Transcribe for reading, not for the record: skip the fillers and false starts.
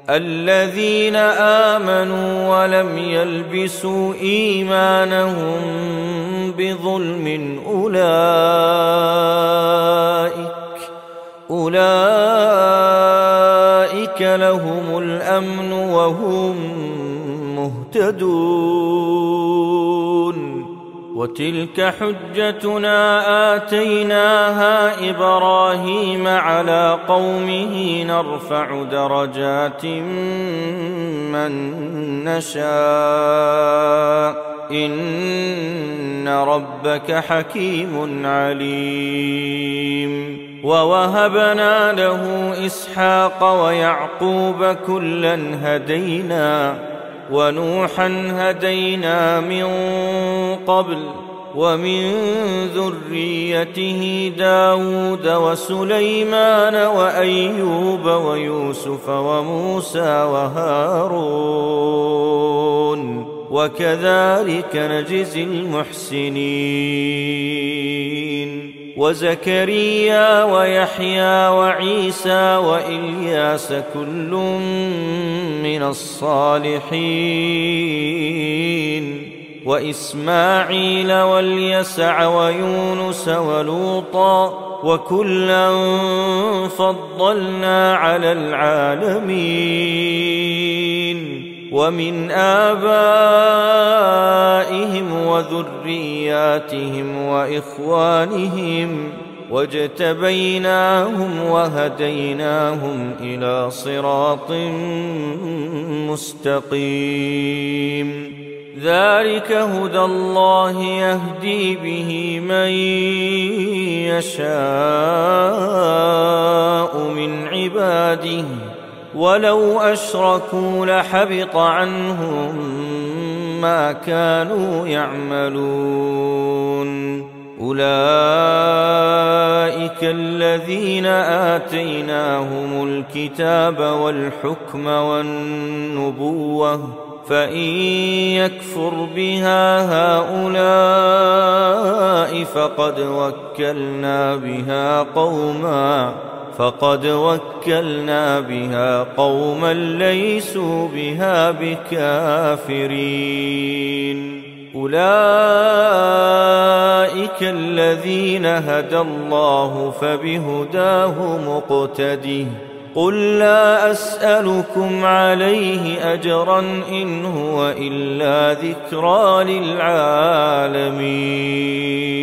الذين آمنوا ولم يلبسوا إيمانهم بظلم أولئك لهم الأمن وهم مهتدون. وتلك حجتنا آتيناها إبراهيم على قومه نرفع درجات من نشاء إن ربك حكيم عليم. ووهبنا له إسحاق ويعقوب كلا هدينا ونوحا هدينا من قبل ومن ذريته داود وسليمان وأيوب ويوسف وموسى وهارون وكذلك نجزي المحسنين. وزكريا ويحيى وعيسى وإلياس كل من الصالحين وإسماعيل واليسع ويونس ولوطا وكلا فضلنا على العالمين. ومن آبائهم وذرياتهم وإخوانهم واجتبيناهم وهديناهم إلى صراط مستقيم. ذلك هدى الله يهدي به من يشاء من عباده ولو أشركوا لحبط عنهم ما كانوا يعملون. أولئك الذين آتيناهم الكتاب والحكم والنبوة فإن يكفر بها هؤلاء فقد وكلنا بها قوما ليسوا بها بكافرين. أولئك الذين هدى الله فبهداه مقتده. قل لا أسألكم عليه أجرا إن هو إلا ذكرى للعالمين.